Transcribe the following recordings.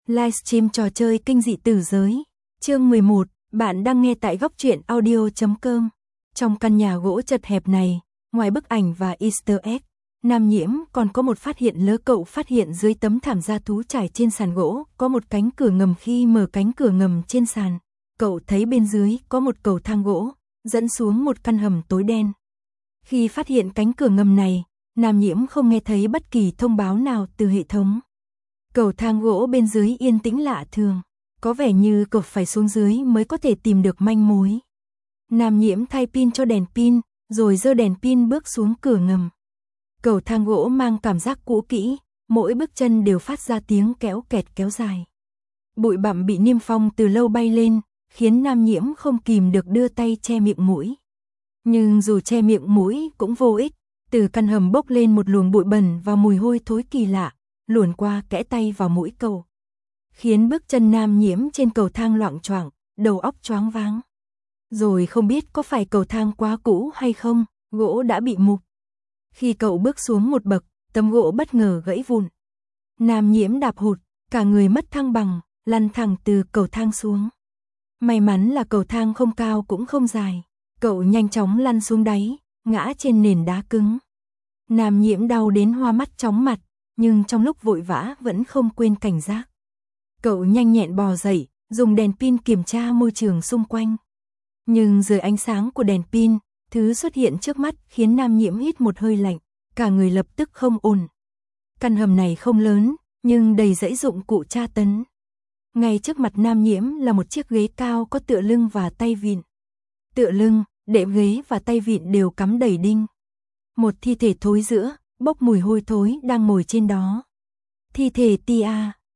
Livestream trò chơi kinh dị tử giới. Chương 11, bạn đang nghe tại góc truyện audio.com. Trong căn nhà gỗ chật hẹp này, ngoài bức ảnh và Easter egg, Nam Nhiễm còn có một phát hiện lớ. Cậu phát hiện dưới tấm thảm da thú trải trên sàn gỗ, có một cánh cửa ngầm. Khi mở cánh cửa ngầm trên sàn, cậu thấy bên dưới có một cầu thang gỗ, dẫn xuống một căn hầm tối đen. Khi phát hiện cánh cửa ngầm này, Nam Nhiễm không nghe thấy bất kỳ thông báo nào từ hệ thống. Cầu thang gỗ bên dưới yên tĩnh lạ thường, có vẻ như cậu phải xuống dưới mới có thể tìm được manh mối. Nam Nhiễm thay pin cho đèn pin, rồi giơ đèn pin bước xuống cửa ngầm. Cầu thang gỗ mang cảm giác cũ kỹ, mỗi bước chân đều phát ra tiếng kéo kẹt kéo dài. Bụi bặm bị niêm phong từ lâu bay lên, khiến Nam Nhiễm không kìm được đưa tay che miệng mũi. Nhưng dù che miệng mũi cũng vô ích, từ căn hầm bốc lên một luồng bụi bẩn và mùi hôi thối kỳ lạ, luồn qua kẽ tay vào mũi cậu, khiến bước chân Nam Nhiễm trên cầu thang loạng choạng, đầu óc choáng váng. Rồi không biết có phải cầu thang quá cũ hay không, gỗ đã bị mục. Khi cậu bước xuống một bậc, tấm gỗ bất ngờ gãy vụn. Nam Nhiễm đạp hụt, cả người mất thăng bằng, lăn thẳng từ cầu thang xuống. May mắn là cầu thang không cao cũng không dài, cậu nhanh chóng lăn xuống đáy, ngã trên nền đá cứng. Nam Nhiễm đau đến hoa mắt chóng mặt, nhưng trong lúc vội vã vẫn không quên cảnh giác. Cậu nhanh nhẹn bò dậy, dùng đèn pin kiểm tra môi trường xung quanh. Nhưng dưới ánh sáng của đèn pin, thứ xuất hiện trước mắt khiến Nam Nhiễm hít một hơi lạnh, cả người lập tức không ổn. Căn hầm này không lớn, nhưng đầy dãy dụng cụ tra tấn. Ngay trước mặt Nam Nhiễm là một chiếc ghế cao có tựa lưng và tay vịn. Tựa lưng, đệm ghế và tay vịn đều cắm đầy đinh. Một thi thể thối rữa, bốc mùi hôi thối đang ngồi trên đó. Thi thể Tia,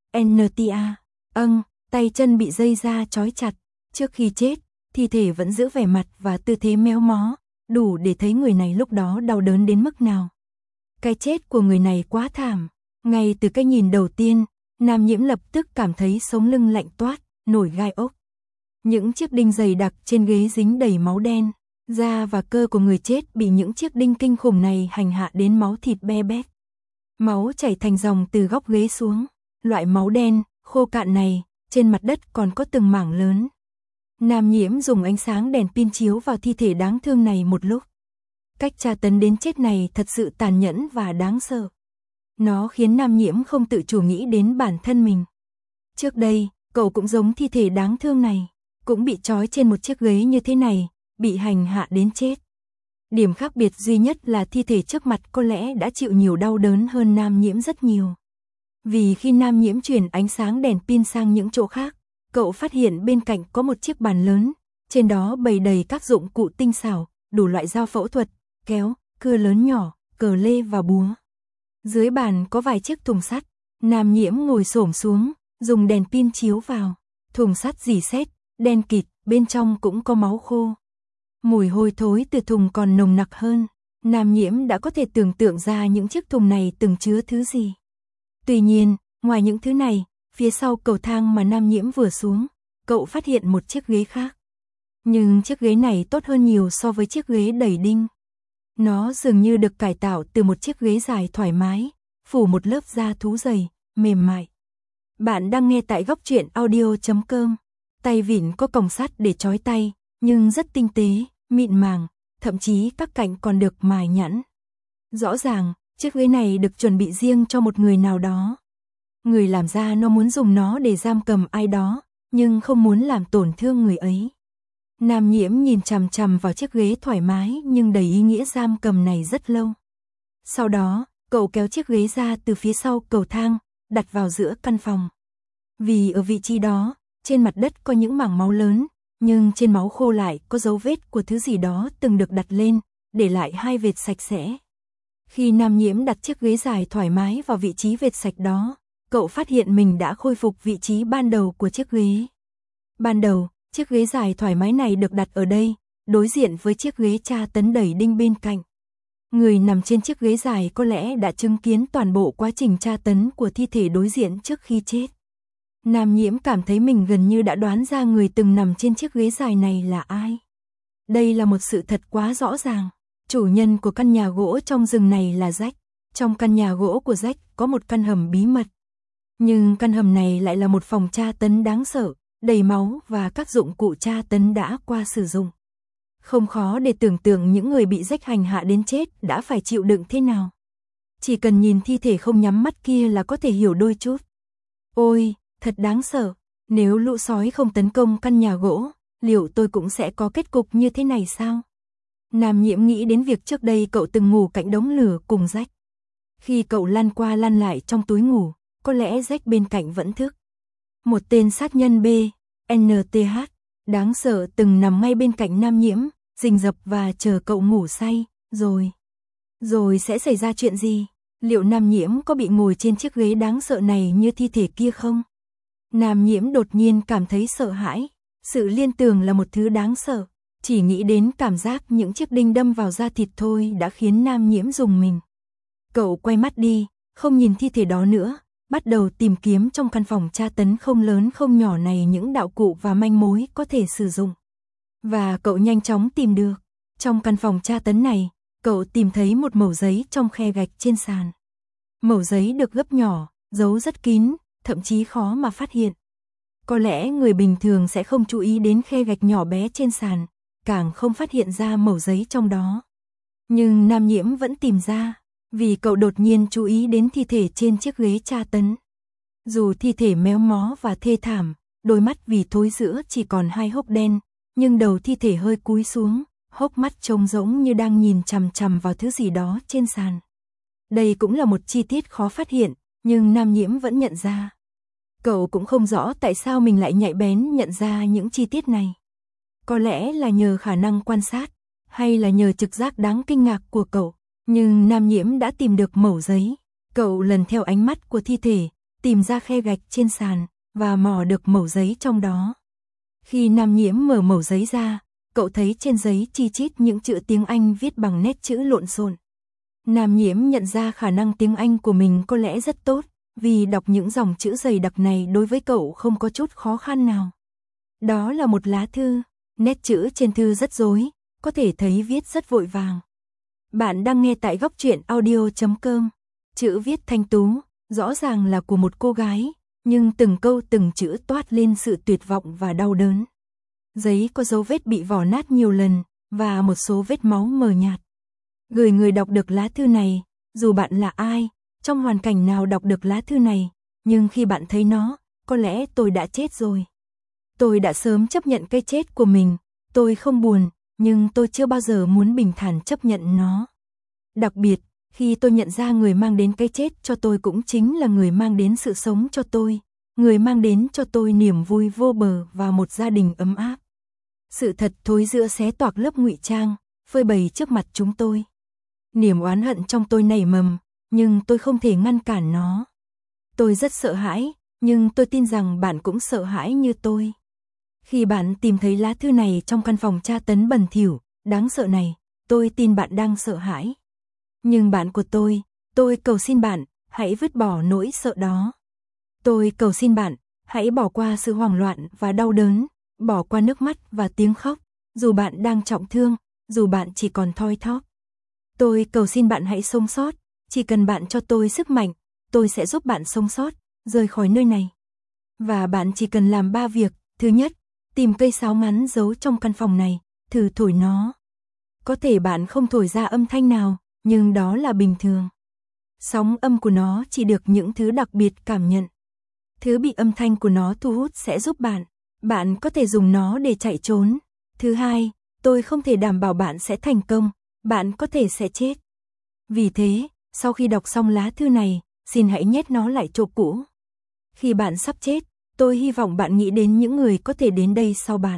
Ntia, tay chân bị dây da trói chặt. Trước khi chết, thi thể vẫn giữ vẻ mặt và tư thế méo mó, đủ để thấy người này lúc đó đau đớn đến mức nào. Cái chết của người này quá thảm. Ngay từ cái nhìn đầu tiên, Nam Nhiễm lập tức cảm thấy sống lưng lạnh toát, nổi gai ốc. Những chiếc đinh dày đặc trên ghế dính đầy máu đen. Da và cơ của người chết bị những chiếc đinh kinh khủng này hành hạ đến máu thịt be bét. Máu chảy thành dòng từ góc ghế xuống. Loại máu đen, khô cạn này, trên mặt đất còn có từng mảng lớn. Nam Nhiễm dùng ánh sáng đèn pin chiếu vào thi thể đáng thương này một lúc. Cách tra tấn đến chết này thật sự tàn nhẫn và đáng sợ. Nó khiến Nam Nhiễm không tự chủ nghĩ đến bản thân mình. Trước đây, cậu cũng giống thi thể đáng thương này, cũng bị trói trên một chiếc ghế như thế này, bị hành hạ đến chết. Điểm khác biệt duy nhất là thi thể trước mặt có lẽ đã chịu nhiều đau đớn hơn Nam Nhiễm rất nhiều. Vì khi Nam Nhiễm chuyển ánh sáng đèn pin sang những chỗ khác, cậu phát hiện bên cạnh có một chiếc bàn lớn, trên đó bày đầy các dụng cụ tinh xảo, đủ loại dao phẫu thuật, kéo, cưa lớn nhỏ, cờ lê và búa. Dưới bàn có vài chiếc thùng sắt, Nam Nhiễm ngồi xổm xuống, dùng đèn pin chiếu vào. Thùng sắt rỉ sét, đen kịt, bên trong cũng có máu khô. Mùi hôi thối từ thùng còn nồng nặc hơn. Nam Nhiễm đã có thể tưởng tượng ra những chiếc thùng này từng chứa thứ gì. Tuy nhiên, ngoài những thứ này, phía sau cầu thang mà Nam Nhiễm vừa xuống, cậu phát hiện một chiếc ghế khác. Nhưng chiếc ghế này tốt hơn nhiều so với chiếc ghế đầy đinh. Nó dường như được cải tạo từ một chiếc ghế dài thoải mái, phủ một lớp da thú dày, mềm mại. Bạn đang nghe tại góc truyện audio.com. Tay vịn có còng sắt để trói tay, nhưng rất tinh tế, mịn màng, thậm chí các cạnh còn được mài nhẵn. Rõ ràng, chiếc ghế này được chuẩn bị riêng cho một người nào đó. Người làm ra nó muốn dùng nó để giam cầm ai đó, nhưng không muốn làm tổn thương người ấy. Nam Nhiễm nhìn chằm chằm vào chiếc ghế thoải mái nhưng đầy ý nghĩa giam cầm này rất lâu. Sau đó, cậu kéo chiếc ghế ra từ phía sau cầu thang, đặt vào giữa căn phòng. Vì ở vị trí đó, trên mặt đất có những mảng máu lớn, nhưng trên máu khô lại có dấu vết của thứ gì đó từng được đặt lên, để lại hai vệt sạch sẽ. Khi Nam Nhiễm đặt chiếc ghế dài thoải mái vào vị trí vệt sạch đó, cậu phát hiện mình đã khôi phục vị trí ban đầu của chiếc ghế. Ban đầu, chiếc ghế dài thoải mái này được đặt ở đây, đối diện với chiếc ghế tra tấn đầy đinh bên cạnh. Người nằm trên chiếc ghế dài có lẽ đã chứng kiến toàn bộ quá trình tra tấn của thi thể đối diện trước khi chết. Nam Nhiễm cảm thấy mình gần như đã đoán ra người từng nằm trên chiếc ghế dài này là ai. Đây là một sự thật quá rõ ràng. Chủ nhân của căn nhà gỗ trong rừng này là Jack. Trong căn nhà gỗ của Jack có một căn hầm bí mật. Nhưng căn hầm này lại là một phòng tra tấn đáng sợ, đầy máu và các dụng cụ tra tấn đã qua sử dụng. Không khó để tưởng tượng những người bị Jack hành hạ đến chết đã phải chịu đựng thế nào. Chỉ cần nhìn thi thể không nhắm mắt kia là có thể hiểu đôi chút. Ôi, thật đáng sợ, nếu lũ sói không tấn công căn nhà gỗ, liệu tôi cũng sẽ có kết cục như thế này sao? Nam Nhiễm nghĩ đến việc trước đây cậu từng ngủ cạnh đống lửa cùng Jack. Khi cậu lăn qua lăn lại trong túi ngủ, có lẽ Jack bên cạnh vẫn thức. Một tên sát nhân B, NTH, đáng sợ từng nằm ngay bên cạnh Nam Nhiễm, rình rập và chờ cậu ngủ say, rồi sẽ xảy ra chuyện gì? Liệu Nam Nhiễm có bị ngồi trên chiếc ghế đáng sợ này như thi thể kia không? Nam Nhiễm đột nhiên cảm thấy sợ hãi, sự liên tưởng là một thứ đáng sợ, chỉ nghĩ đến cảm giác những chiếc đinh đâm vào da thịt thôi đã khiến Nam Nhiễm rùng mình. Cậu quay mắt đi, không nhìn thi thể đó nữa, bắt đầu tìm kiếm trong căn phòng tra tấn không lớn không nhỏ này những đạo cụ và manh mối có thể sử dụng. Và cậu nhanh chóng tìm được. Trong căn phòng tra tấn này, cậu tìm thấy một mẩu giấy trong khe gạch trên sàn. Mẩu giấy được gấp nhỏ, giấu rất kín, thậm chí khó mà phát hiện. Có lẽ người bình thường sẽ không chú ý đến khe gạch nhỏ bé trên sàn, càng không phát hiện ra mẩu giấy trong đó. Nhưng Nam Nhiễm vẫn tìm ra, vì cậu đột nhiên chú ý đến thi thể trên chiếc ghế tra tấn. Dù thi thể méo mó và thê thảm, đôi mắt vì thối rữa chỉ còn 2 hốc đen, nhưng đầu thi thể hơi cúi xuống, hốc mắt trông giống như đang nhìn chằm chằm vào thứ gì đó trên sàn. Đây cũng là một chi tiết khó phát hiện, nhưng Nam Nhiễm vẫn nhận ra. Cậu cũng không rõ tại sao mình lại nhạy bén nhận ra những chi tiết này. Có lẽ là nhờ khả năng quan sát, hay là nhờ trực giác đáng kinh ngạc của cậu. Nhưng Nam Nhiễm đã tìm được mẩu giấy. Cậu lần theo ánh mắt của thi thể, tìm ra khe gạch trên sàn, và mò được mẩu giấy trong đó. Khi Nam Nhiễm mở mẩu giấy ra, cậu thấy trên giấy chi chít những chữ tiếng Anh viết bằng nét chữ lộn xộn. Nam Nhiễm nhận ra khả năng tiếng Anh của mình có lẽ rất tốt, vì đọc những dòng chữ dày đặc này đối với cậu không có chút khó khăn nào. Đó là một lá thư, nét chữ trên thư rất rối, có thể thấy viết rất vội vàng. Bạn đang nghe tại góc truyện audio.com. Chữ viết thanh tú, rõ ràng là của một cô gái, nhưng từng câu từng chữ toát lên sự tuyệt vọng và đau đớn. Giấy có dấu vết bị vỏ nát nhiều lần, và một số vết máu mờ nhạt. Gửi người đọc được lá thư này, dù bạn là ai, trong hoàn cảnh nào đọc được lá thư này, nhưng khi bạn thấy nó, có lẽ tôi đã chết rồi. Tôi đã sớm chấp nhận cái chết của mình, tôi không buồn, nhưng tôi chưa bao giờ muốn bình thản chấp nhận nó. Đặc biệt, khi tôi nhận ra người mang đến cái chết cho tôi cũng chính là người mang đến sự sống cho tôi, người mang đến cho tôi niềm vui vô bờ và một gia đình ấm áp. Sự thật thối rữa xé toạc lớp ngụy trang, phơi bày trước mặt chúng tôi. Niềm oán hận trong tôi nảy mầm, nhưng tôi không thể ngăn cản nó. Tôi rất sợ hãi, nhưng tôi tin rằng bạn cũng sợ hãi như tôi. Khi bạn tìm thấy lá thư này trong căn phòng tra tấn bẩn thỉu, đáng sợ này, tôi tin bạn đang sợ hãi. Nhưng bạn của tôi cầu xin bạn, hãy vứt bỏ nỗi sợ đó. Tôi cầu xin bạn, hãy bỏ qua sự hoảng loạn và đau đớn, bỏ qua nước mắt và tiếng khóc, dù bạn đang trọng thương, dù bạn chỉ còn thoi thóp. Tôi cầu xin bạn hãy sống sót, chỉ cần bạn cho tôi sức mạnh, tôi sẽ giúp bạn sống sót, rời khỏi nơi này. Và bạn chỉ cần làm 3 việc, thứ nhất, tìm cây sáo ngắn giấu trong căn phòng này, thử thổi nó. Có thể bạn không thổi ra âm thanh nào, nhưng đó là bình thường. Sóng âm của nó chỉ được những thứ đặc biệt cảm nhận. Thứ bị âm thanh của nó thu hút sẽ giúp bạn có thể dùng nó để chạy trốn. Thứ hai, tôi không thể đảm bảo bạn sẽ thành công, bạn có thể sẽ chết. Vì thế, sau khi đọc xong lá thư này, xin hãy nhét nó lại chỗ cũ. Khi bạn sắp chết, tôi hy vọng bạn nghĩ đến những người có thể đến đây sau bạn.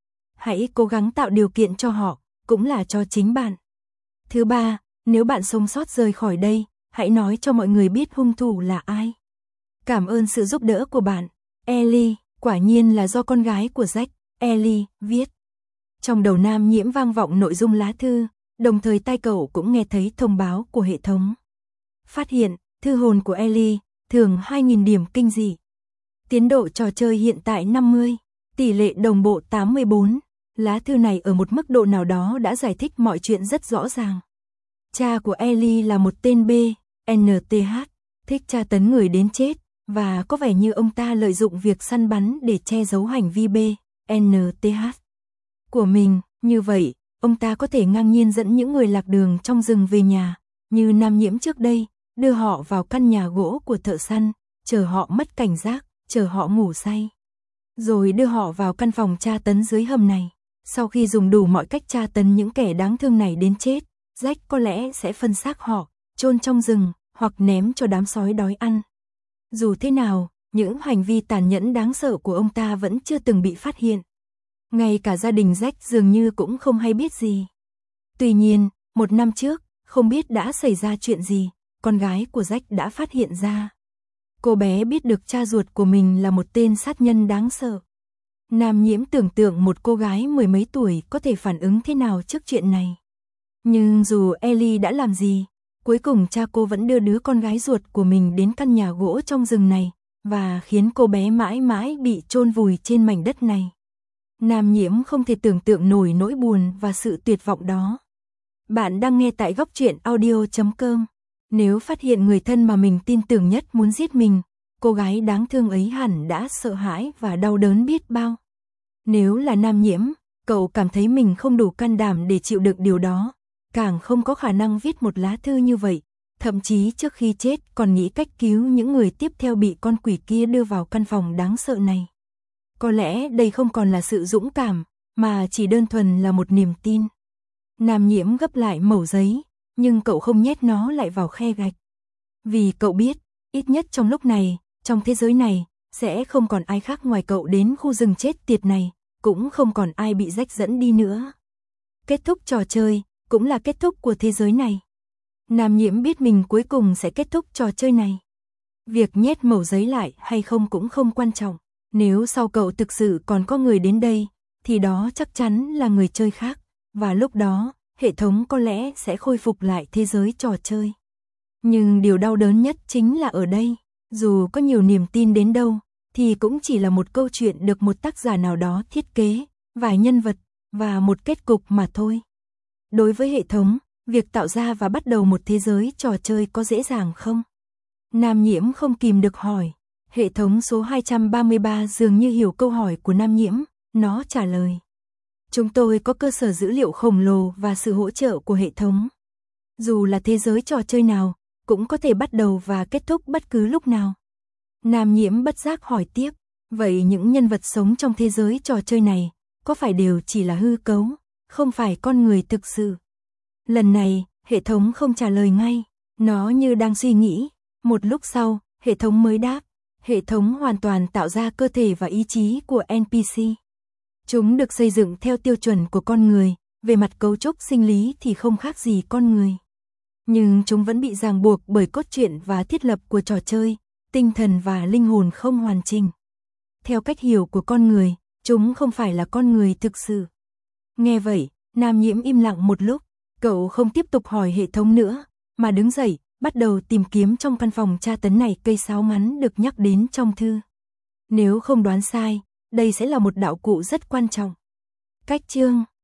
Hãy cố gắng tạo điều kiện cho họ, cũng là cho chính bạn. Thứ ba, nếu bạn sống sót rời khỏi đây, hãy nói cho mọi người biết hung thủ là ai. Cảm ơn sự giúp đỡ của bạn. Ellie, quả nhiên là do con gái của Jack, Ellie, viết. Trong đầu Nam Nhiễm vang vọng nội dung lá thư, đồng thời tai cậu cũng nghe thấy thông báo của hệ thống. Phát hiện, thư hồn của Ellie, thưởng 2.000 điểm kinh dị. Tiến độ trò chơi hiện tại 50, tỷ lệ đồng bộ 84. Lá thư này ở một mức độ nào đó đã giải thích mọi chuyện rất rõ ràng. Cha của Ellie là một tên B, NTH, thích tra tấn người đến chết, và có vẻ như ông ta lợi dụng việc săn bắn để che giấu hành vi BNTH của mình. Như vậy, ông ta có thể ngang nhiên dẫn những người lạc đường trong rừng về nhà, như Nam Nhiễm trước đây, đưa họ vào căn nhà gỗ của thợ săn, chờ họ mất cảnh giác, chờ họ ngủ say, rồi đưa họ vào căn phòng tra tấn dưới hầm này. Sau khi dùng đủ mọi cách tra tấn những kẻ đáng thương này đến chết, Jack có lẽ sẽ phân xác họ, chôn trong rừng, hoặc ném cho đám sói đói ăn. Dù thế nào, những hành vi tàn nhẫn đáng sợ của ông ta vẫn chưa từng bị phát hiện. Ngay cả gia đình Jack dường như cũng không hay biết gì. Tuy nhiên, 1 năm trước, không biết đã xảy ra chuyện gì, con gái của Jack đã phát hiện ra. Cô bé biết được cha ruột của mình là một tên sát nhân đáng sợ. Nam Nhiễm tưởng tượng một cô gái 10 mấy tuổi có thể phản ứng thế nào trước chuyện này. Nhưng dù Ellie đã làm gì, cuối cùng cha cô vẫn đưa đứa con gái ruột của mình đến căn nhà gỗ trong rừng này, và khiến cô bé mãi mãi bị chôn vùi trên mảnh đất này. Nam Nhiễm không thể tưởng tượng nổi nỗi buồn và sự tuyệt vọng đó. Bạn đang nghe tại Góc Truyện Audio.com. Nếu phát hiện người thân mà mình tin tưởng nhất muốn giết mình, cô gái đáng thương ấy hẳn đã sợ hãi và đau đớn biết bao. Nếu là Nam Nhiễm, cậu cảm thấy mình không đủ can đảm để chịu đựng điều đó, càng không có khả năng viết một lá thư như vậy, thậm chí trước khi chết còn nghĩ cách cứu những người tiếp theo bị con quỷ kia đưa vào căn phòng đáng sợ này. Có lẽ đây không còn là sự dũng cảm, mà chỉ đơn thuần là một niềm tin. Nam Nhiễm gấp lại mẩu giấy, nhưng cậu không nhét nó lại vào khe gạch. Vì cậu biết, ít nhất trong lúc này, trong thế giới này, sẽ không còn ai khác ngoài cậu đến khu rừng chết tiệt này, cũng không còn ai bị Jack dẫn đi nữa. Kết thúc trò chơi, cũng là kết thúc của thế giới này. Nam Nhiễm biết mình cuối cùng sẽ kết thúc trò chơi này. Việc nhét mẩu giấy lại hay không cũng không quan trọng. Nếu sau cậu thực sự còn có người đến đây, thì đó chắc chắn là người chơi khác, và lúc đó, hệ thống có lẽ sẽ khôi phục lại thế giới trò chơi. Nhưng điều đau đớn nhất chính là ở đây, dù có nhiều niềm tin đến đâu, thì cũng chỉ là một câu chuyện được một tác giả nào đó thiết kế, vài nhân vật, và một kết cục mà thôi. Đối với hệ thống, việc tạo ra và bắt đầu một thế giới trò chơi có dễ dàng không? Nam Nhiễm không kìm được hỏi. Hệ thống số 233 dường như hiểu câu hỏi của Nam Nhiễm, nó trả lời. Chúng tôi có cơ sở dữ liệu khổng lồ và sự hỗ trợ của hệ thống. Dù là thế giới trò chơi nào, cũng có thể bắt đầu và kết thúc bất cứ lúc nào. Nam Nhiễm bất giác hỏi tiếp, vậy những nhân vật sống trong thế giới trò chơi này, có phải đều chỉ là hư cấu, không phải con người thực sự? Lần này, hệ thống không trả lời ngay, nó như đang suy nghĩ. Một lúc sau, hệ thống mới đáp. Hệ thống hoàn toàn tạo ra cơ thể và ý chí của NPC. Chúng được xây dựng theo tiêu chuẩn của con người, về mặt cấu trúc sinh lý thì không khác gì con người. Nhưng chúng vẫn bị ràng buộc bởi cốt truyện và thiết lập của trò chơi, tinh thần và linh hồn không hoàn chỉnh. Theo cách hiểu của con người, chúng không phải là con người thực sự. Nghe vậy, Nam Nhiễm im lặng một lúc, cậu không tiếp tục hỏi hệ thống nữa, mà đứng dậy, bắt đầu tìm kiếm trong căn phòng tra tấn này cây sáo ngắn được nhắc đến trong thư. Nếu không đoán sai, đây sẽ là một đạo cụ rất quan trọng. Cách chương